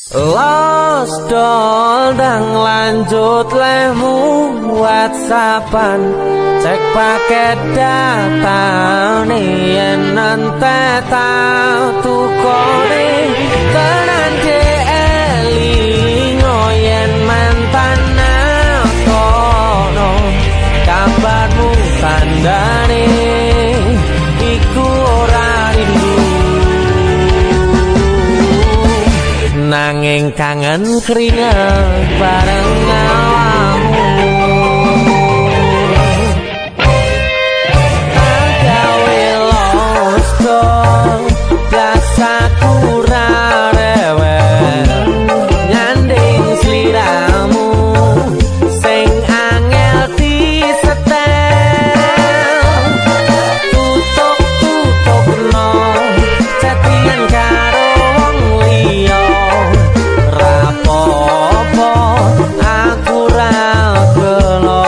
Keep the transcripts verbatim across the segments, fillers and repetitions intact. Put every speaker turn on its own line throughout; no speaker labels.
Los dol dang lanjut lemu WhatsAppan cek paket data nih yen nanti tau tukone tenan de elingo yen mantan kono kabarmu tandane iku ora rindu nanging kangen keringet bareng awakmu agawe los dol biasa kurang rewel nyanding sliramu sing angel disetel tutup-tutup no catian karo wong liya rapopo aku ra gelo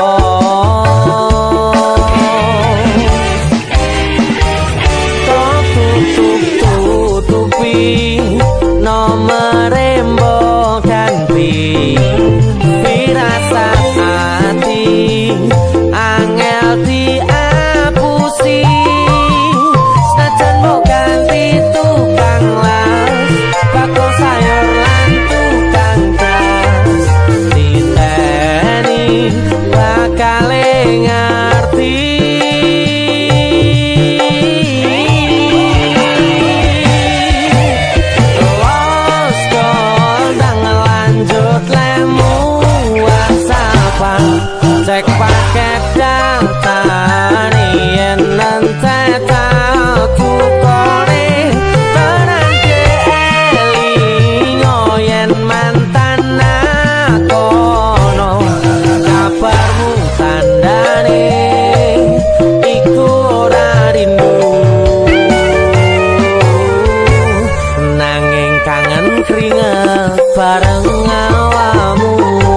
tutup-tutupi nomere mbok ganti firasat hati angel diapusi senajan mbok ganti tukang las bakul sayur lan tukang gas diteni bakale ngerti los dol dang lanjut lemu WhatsAppan cek paket data yen nanti tau tukone tenan de elingo yen mantan kono kabarmu tandane iku ora rindu nanging kangen keringet bareng awakmu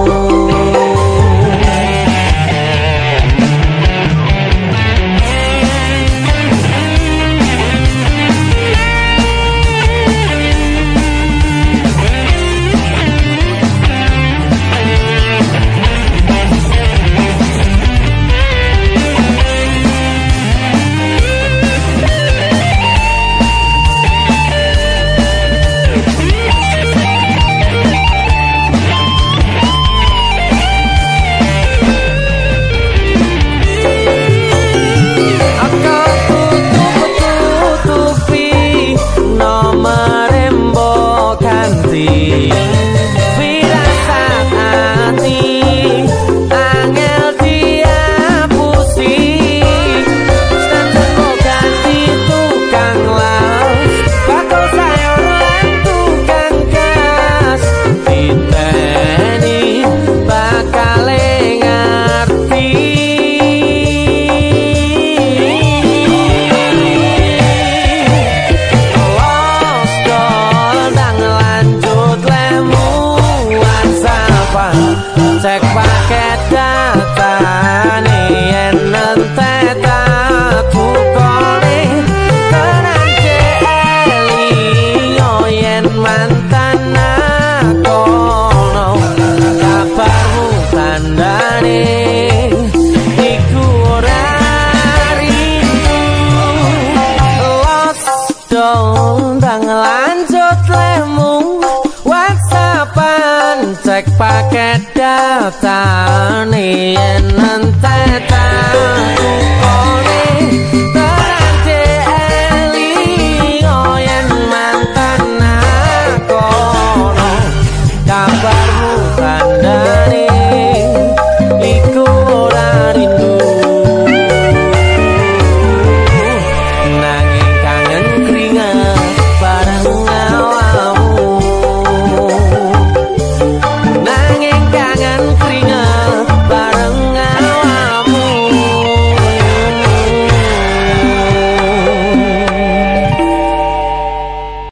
firasat hati angel diapusi senajan mbok ganti tukang las bakul sayur lan tukang gas diteni bakale ngerti los dol dang lanjut lemu WhatsAppan cek paket data yen nanti tau tukone tenan de elingo yen mantan kono kabarmu tandane iku ora rindu los dol dang lanjut lemu WhatsAppan cek paket data yen nanti tau tukone